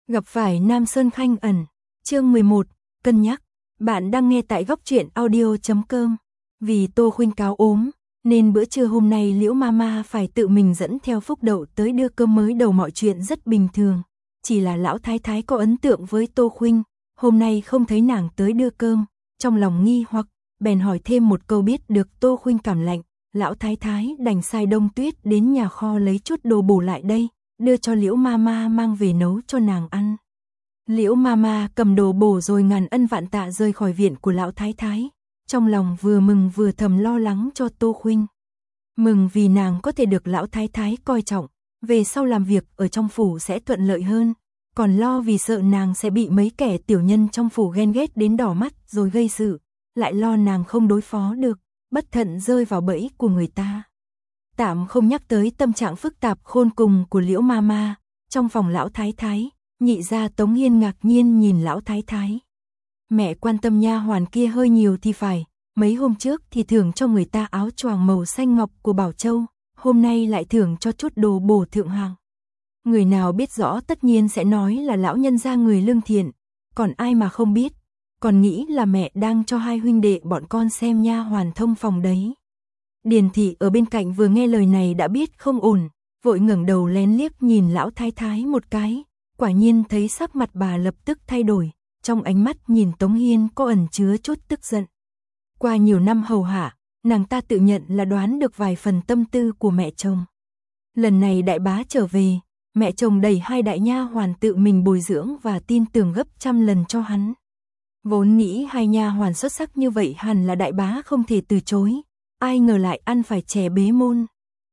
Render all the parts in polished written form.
Gặp phải Nam Sơn Khanh ẩn, chương 11, cân nhắc. Bạn đang nghe tại góc truyện audio.com. Vì Tô Khuynh cáo ốm, nên bữa trưa hôm nay Liễu Mama phải tự mình dẫn theo Phúc Đậu tới đưa cơm mới đầu, mọi chuyện rất bình thường. Chỉ là lão thái thái có ấn tượng với Tô Khuynh, hôm nay không thấy nàng tới đưa cơm, trong lòng nghi hoặc, bèn hỏi thêm một câu. Biết được Tô Khuynh cảm lạnh, lão thái thái đành sai Đông Tuyết đến nhà kho lấy chút đồ bổ lại đây, đưa cho Liễu Mama mang về nấu cho nàng ăn. Liễu Mama cầm đồ bổ rồi ngàn ân vạn tạ rời khỏi viện của lão thái thái, trong lòng vừa mừng vừa thầm lo lắng cho Tô Khuynh. Mừng vì nàng có thể được lão thái thái coi trọng, về sau làm việc ở trong phủ sẽ thuận lợi hơn, còn lo vì sợ nàng sẽ bị mấy kẻ tiểu nhân trong phủ ghen ghét đến đỏ mắt rồi gây sự, lại lo nàng không đối phó được, bất thận rơi vào bẫy của người ta. Tạm không nhắc tới tâm trạng phức tạp khôn cùng của Liễu Mama, trong phòng lão thái thái, nhị gia Tống Hiên ngạc nhiên nhìn lão thái thái. Mẹ quan tâm nha hoàn kia hơi nhiều thì phải, mấy hôm trước thì thưởng cho người ta áo choàng màu xanh ngọc của Bảo Châu, hôm nay lại thưởng cho chút đồ bổ thượng hạng. Người nào biết rõ tất nhiên sẽ nói là lão nhân gia người lương thiện, còn ai mà không biết, còn nghĩ là mẹ đang cho hai huynh đệ bọn con xem nha hoàn thông phòng đấy. Điền thị ở bên cạnh vừa nghe lời này đã biết không ổn, vội ngẩng đầu lén liếc nhìn lão thái thái một cái, quả nhiên thấy sắc mặt bà lập tức thay đổi, trong ánh mắt nhìn Tống Hiên có ẩn chứa chút tức giận. Qua nhiều năm hầu hạ, nàng ta tự nhận là đoán được vài phần tâm tư của mẹ chồng. Lần này đại bá trở về, mẹ chồng đẩy hai đại nha hoàn tự mình bồi dưỡng và tin tưởng gấp trăm lần cho hắn. Vốn nghĩ hai nha hoàn xuất sắc như vậy hẳn là đại bá không thể từ chối, ai ngờ lại ăn phải chè bế môn.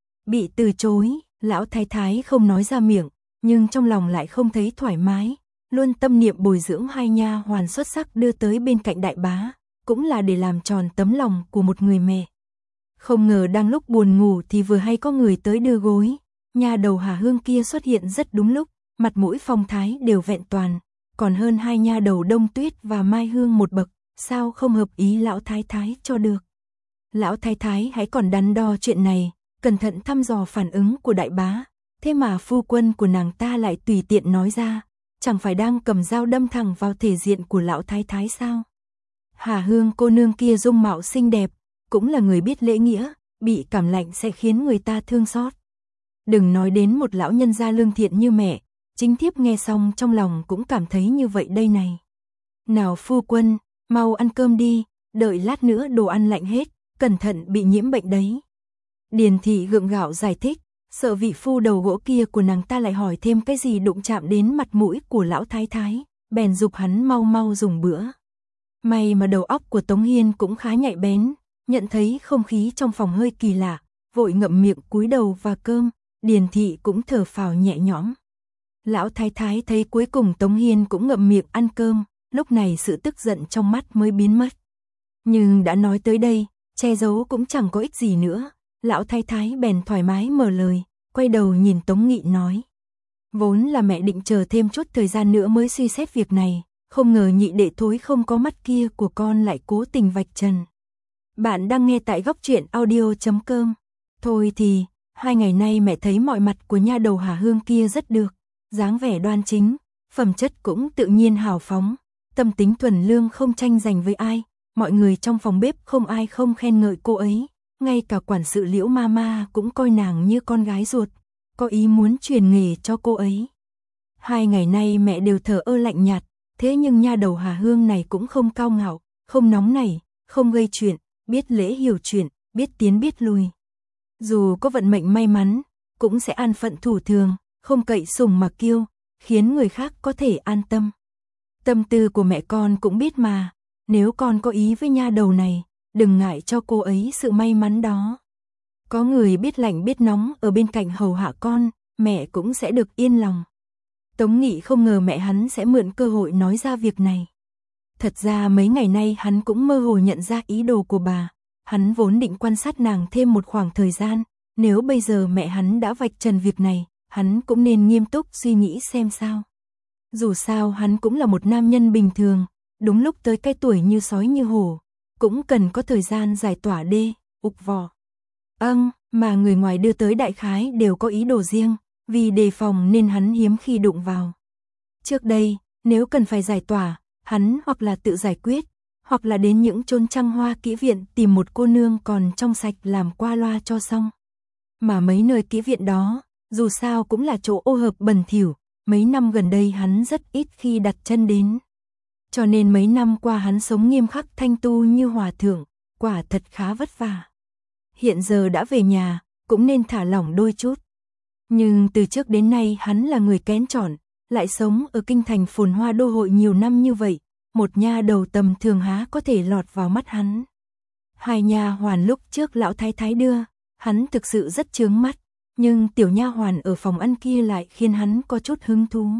Bị từ chối, lão thái thái không nói ra miệng, nhưng trong lòng lại không thấy thoải mái, luôn tâm niệm bồi dưỡng hai nha hoàn xuất sắc đưa tới bên cạnh đại bá, cũng là để làm tròn tấm lòng của một người mẹ. Không ngờ đang lúc buồn ngủ thì vừa hay có người tới đưa gối, nha đầu Hà Hương kia xuất hiện rất đúng lúc, mặt mũi phong thái đều vẹn toàn, còn hơn hai nha đầu Đông Tuyết và Mai Hương một bậc, sao không hợp ý lão thái thái cho được. Lão thái thái hãy còn đắn đo chuyện này, cẩn thận thăm dò phản ứng của đại bá, thế mà phu quân của nàng ta lại tùy tiện nói ra, chẳng phải đang cầm dao đâm thẳng vào thể diện của lão thái thái sao? Hà Hương cô nương kia dung mạo xinh đẹp, cũng là người biết lễ nghĩa, bị cảm lạnh sẽ khiến người ta thương xót. Đừng nói đến một lão nhân gia lương thiện như mẹ, chính thiếp nghe xong trong lòng cũng cảm thấy như vậy đây này. Nào phu quân, mau ăn cơm đi, đợi lát nữa đồ ăn lạnh hết, cẩn thận bị nhiễm bệnh đấy. Điền thị gượng gạo giải thích, sợ vị phu đầu gỗ kia của nàng ta lại hỏi thêm cái gì đụng chạm đến mặt mũi của lão thái thái, bèn giục hắn mau mau dùng bữa. May mà đầu óc của Tống Hiên cũng khá nhạy bén, nhận thấy không khí trong phòng hơi kỳ lạ, vội ngậm miệng cúi đầu và cơm, Điền thị cũng thở phào nhẹ nhõm. Lão thái thái thấy cuối cùng Tống Hiên cũng ngậm miệng ăn cơm, lúc này sự tức giận trong mắt mới biến mất. Nhưng đã nói tới đây, che giấu cũng chẳng có ích gì nữa, lão thái thái bèn thoải mái mở lời, quay đầu nhìn Tống Nghị nói. Vốn là mẹ định chờ thêm chút thời gian nữa mới suy xét việc này, không ngờ nhị đệ thối không có mắt kia của con lại cố tình vạch trần. Bạn đang nghe tại góc truyện audio.com. Thôi thì, 2 ngày nay mẹ thấy mọi mặt của nha đầu Hà Hương kia rất được, dáng vẻ đoan chính, phẩm chất cũng tự nhiên hào phóng, tâm tính thuần lương không tranh giành với ai, mọi người trong phòng bếp không ai không khen ngợi cô ấy, ngay cả quản sự Liễu Mama cũng coi nàng như con gái ruột, có ý muốn truyền nghề cho cô ấy. 2 ngày nay mẹ đều thờ ơ lạnh nhạt, thế nhưng nha đầu Hà Hương này cũng không cao ngạo, không nóng nảy, không gây chuyện, biết lễ hiểu chuyện, biết tiến biết lui. Dù có vận mệnh may mắn, cũng sẽ an phận thủ thường, không cậy sùng mà kiêu, khiến người khác có thể an tâm. Tâm tư của mẹ con cũng biết mà, nếu con có ý với nha đầu này, đừng ngại cho cô ấy sự may mắn đó. Có người biết lạnh biết nóng ở bên cạnh hầu hạ con, mẹ cũng sẽ được yên lòng. Tống Nghị không ngờ mẹ hắn sẽ mượn cơ hội nói ra việc này. Thật ra mấy ngày nay hắn cũng mơ hồ nhận ra ý đồ của bà, hắn vốn định quan sát nàng thêm một khoảng thời gian, nếu bây giờ mẹ hắn đã vạch trần việc này, hắn cũng nên nghiêm túc suy nghĩ xem sao. Dù sao hắn cũng là một nam nhân bình thường, đúng lúc tới cái tuổi như sói như hổ, cũng cần có thời gian giải tỏa đê, ục vò. Mà người ngoài đưa tới đại khái đều có ý đồ riêng, vì đề phòng nên hắn hiếm khi đụng vào. Trước đây, nếu cần phải giải tỏa, hắn hoặc là tự giải quyết, hoặc là đến những chốn trăng hoa kỹ viện tìm một cô nương còn trong sạch làm qua loa cho xong. Mà mấy nơi kỹ viện đó, dù sao cũng là chỗ ô hợp bẩn thỉu, mấy năm gần đây hắn rất ít khi đặt chân đến. Cho nên mấy năm qua hắn sống nghiêm khắc thanh tu như hòa thượng, quả thật khá vất vả. Hiện giờ đã về nhà, cũng nên thả lỏng đôi chút. Nhưng từ trước đến nay hắn là người kén chọn, lại sống ở kinh thành phồn hoa đô hội nhiều năm như vậy, một nha đầu tầm thường há có thể lọt vào mắt hắn. Hai nha hoàn lúc trước lão thái thái đưa, hắn thực sự rất chướng mắt, nhưng tiểu nha hoàn ở phòng ăn kia lại khiến hắn có chút hứng thú.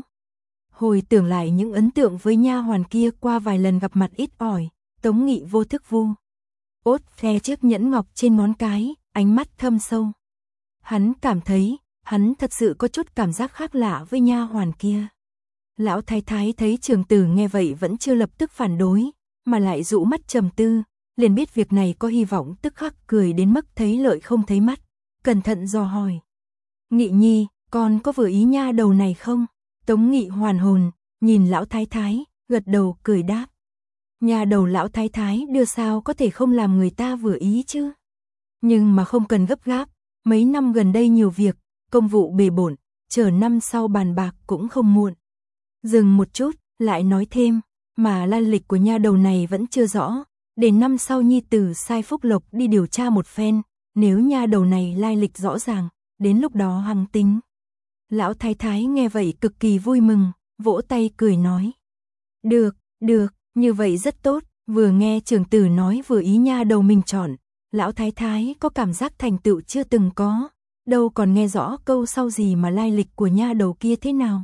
Hồi tưởng lại những ấn tượng với nha hoàn kia qua vài lần gặp mặt ít ỏi, Tống Nghị vô thức vu ốt phe chiếc nhẫn ngọc trên ngón cái, ánh mắt thâm sâu. Hắn cảm thấy, hắn thật sự có chút cảm giác khác lạ với nha hoàn kia. Lão thái thái thấy trưởng tử nghe vậy vẫn chưa lập tức phản đối, mà lại dụ mắt trầm tư, liền biết việc này có hy vọng, tức khắc cười đến mức thấy lợi không thấy mắt, cẩn thận dò hỏi. Nghị nhi, con có vừa ý nha đầu này không? Tống Nghị hoàn hồn, nhìn lão thái thái, gật đầu cười đáp. Nha đầu lão thái thái đưa sao có thể không làm người ta vừa ý chứ? Nhưng mà không cần gấp gáp, mấy năm gần đây nhiều việc, công vụ bề bộn, chờ năm sau bàn bạc cũng không muộn. Dừng một chút, lại nói thêm, mà lai lịch của nha đầu này vẫn chưa rõ, để năm sau nhi tử sai Phúc Lộc đi điều tra một phen, nếu nha đầu này lai lịch rõ ràng, đến lúc đó hằng tính. Lão thái thái nghe vậy cực kỳ vui mừng, vỗ tay cười nói. Được, như vậy rất tốt, vừa nghe trưởng tử nói vừa ý nha đầu mình chọn, lão thái thái có cảm giác thành tựu chưa từng có, đâu còn nghe rõ câu sau gì mà lai lịch của nha đầu kia thế nào.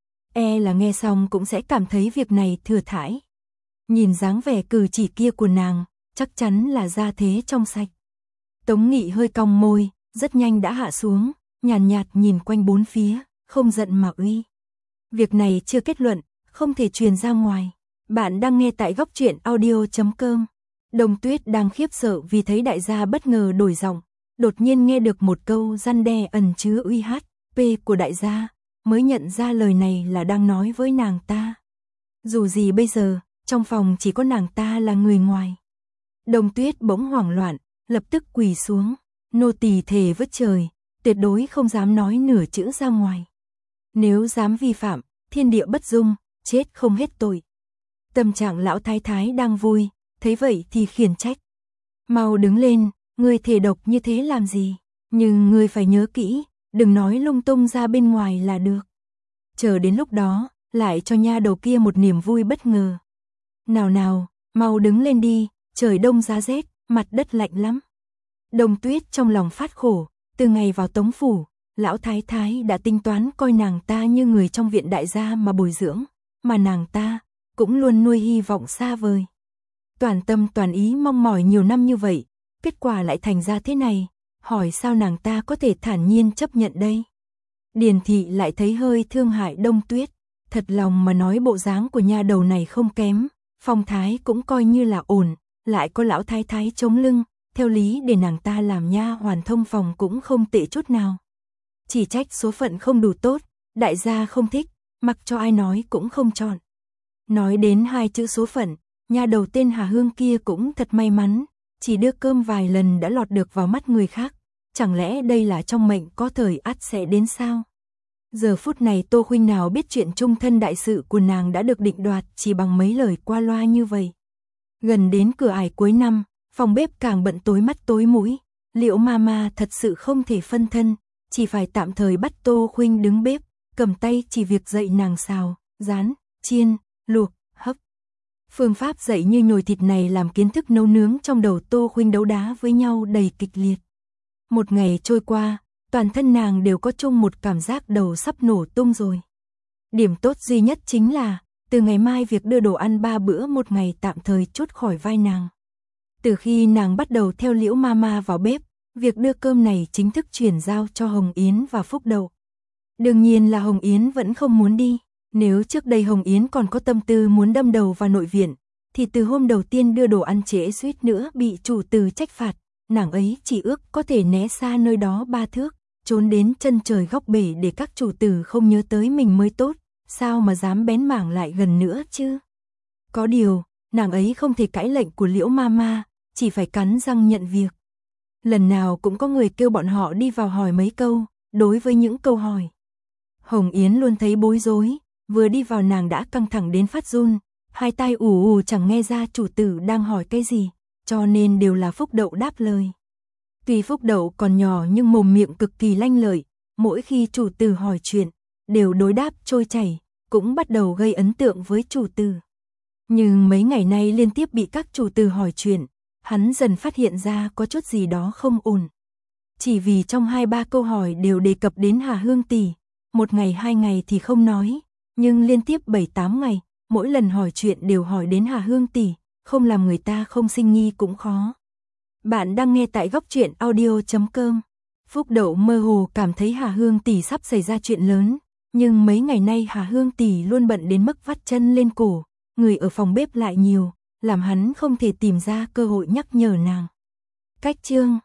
E là nghe xong cũng sẽ cảm thấy việc này thừa thãi. Nhìn dáng vẻ cử chỉ kia của nàng, chắc chắn là gia thế trong sạch. Tống Nghị hơi cong môi, rất nhanh đã hạ xuống, nhàn nhạt nhìn quanh bốn phía, không giận mà uy. Việc này chưa kết luận, không thể truyền ra ngoài. Bạn đang nghe tại góc truyện audio.com. Đồng Tuyết đang khiếp sợ vì thấy đại gia bất ngờ đổi giọng, đột nhiên nghe được một câu răn đe ẩn chứa uy p của đại gia, mới nhận ra lời này là đang nói với nàng ta. Dù gì bây giờ, trong phòng chỉ có nàng ta là người ngoài. Đồng Tuyết bỗng hoảng loạn, lập tức quỳ xuống, nô tỳ thề với trời, tuyệt đối không dám nói nửa chữ ra ngoài. Nếu dám vi phạm, thiên địa bất dung, chết không hết tội. Tâm trạng lão thái thái đang vui, thấy vậy thì khiển trách. Mau đứng lên, ngươi thề độc như thế làm gì? Nhưng ngươi phải nhớ kỹ, đừng nói lung tung ra bên ngoài là được. Chờ đến lúc đó, lại cho nha đầu kia một niềm vui bất ngờ. Nào, mau đứng lên đi, trời đông giá rét, mặt đất lạnh lắm. Đồng Tuyết trong lòng phát khổ, từ ngày vào Tống phủ, lão thái thái đã tính toán coi nàng ta như người trong viện đại gia mà bồi dưỡng, mà nàng ta cũng luôn nuôi hy vọng xa vời. Toàn tâm toàn ý mong mỏi nhiều năm như vậy, kết quả lại thành ra thế này, hỏi sao nàng ta có thể thản nhiên chấp nhận đây. Điền thị lại thấy hơi thương hại Đông Tuyết, thật lòng mà nói bộ dáng của nha đầu này không kém, phong thái cũng coi như là ổn, lại có lão thái thái chống lưng, theo lý để nàng ta làm nha hoàn thông phòng cũng không tệ chút nào. Chỉ trách số phận không đủ tốt, đại gia không thích, mặc cho ai nói cũng không chọn. Nói đến hai chữ số phận, nha đầu tên Hà Hương kia cũng thật may mắn, chỉ đưa cơm vài lần đã lọt được vào mắt người khác, chẳng lẽ đây là trong mệnh có thời ắt sẽ đến sao? Giờ phút này Tô Khuynh nào biết chuyện chung thân đại sự của nàng đã được định đoạt chỉ bằng mấy lời qua loa như vậy. Gần đến cửa ải cuối năm, phòng bếp càng bận tối mắt tối mũi, Liễu Mama thật sự không thể phân thân, chỉ phải tạm thời bắt Tô Khuynh đứng bếp, cầm tay chỉ việc dạy nàng xào, rán, chiên, luộc, hấp. Phương pháp dạy như nhồi thịt này làm kiến thức nấu nướng trong đầu Tô Khuynh đấu đá với nhau đầy kịch liệt. Một ngày trôi qua, toàn thân nàng đều có chung một cảm giác đầu sắp nổ tung rồi. Điểm tốt duy nhất chính là, từ ngày mai việc đưa đồ ăn 3 bữa một ngày tạm thời trút khỏi vai nàng. Từ khi nàng bắt đầu theo Liễu Mama vào bếp, việc đưa cơm này chính thức chuyển giao cho Hồng Yến và Phúc Đậu. Đương nhiên là Hồng Yến vẫn không muốn đi. Nếu trước đây Hồng Yến còn có tâm tư muốn đâm đầu vào nội viện, thì từ hôm đầu tiên đưa đồ ăn trễ suýt nữa bị chủ tử trách phạt, nàng ấy chỉ ước có thể né xa nơi đó 3 thước, trốn đến chân trời góc bể để các chủ tử không nhớ tới mình mới tốt, sao mà dám bén mảng lại gần nữa chứ? Có điều, nàng ấy không thể cãi lệnh của Liễu Mama, chỉ phải cắn răng nhận việc. Lần nào cũng có người kêu bọn họ đi vào hỏi mấy câu, đối với những câu hỏi. Hồng Yến luôn thấy bối rối, vừa đi vào nàng đã căng thẳng đến phát run, hai tai ù ù chẳng nghe ra chủ tử đang hỏi cái gì, cho nên đều là Phúc Đậu đáp lời. Tuy Phúc Đậu còn nhỏ nhưng mồm miệng cực kỳ lanh lợi, mỗi khi chủ tử hỏi chuyện, đều đối đáp trôi chảy, cũng bắt đầu gây ấn tượng với chủ tử. Nhưng mấy ngày nay liên tiếp bị các chủ tử hỏi chuyện, hắn dần phát hiện ra có chút gì đó không ổn. Chỉ vì trong 2-3 câu hỏi đều đề cập đến Hà Hương tỷ, một ngày 2 ngày thì không nói, nhưng liên tiếp 7-8 ngày, mỗi lần hỏi chuyện đều hỏi đến Hà Hương tỷ, không làm người ta không sinh nghi cũng khó. Bạn đang nghe tại góc truyện audio.com. Phúc Đậu mơ hồ cảm thấy Hà Hương tỷ sắp xảy ra chuyện lớn, nhưng mấy ngày nay Hà Hương tỷ luôn bận đến mức vắt chân lên cổ, người ở phòng bếp lại nhiều, làm hắn không thể tìm ra cơ hội nhắc nhở nàng. Cách chương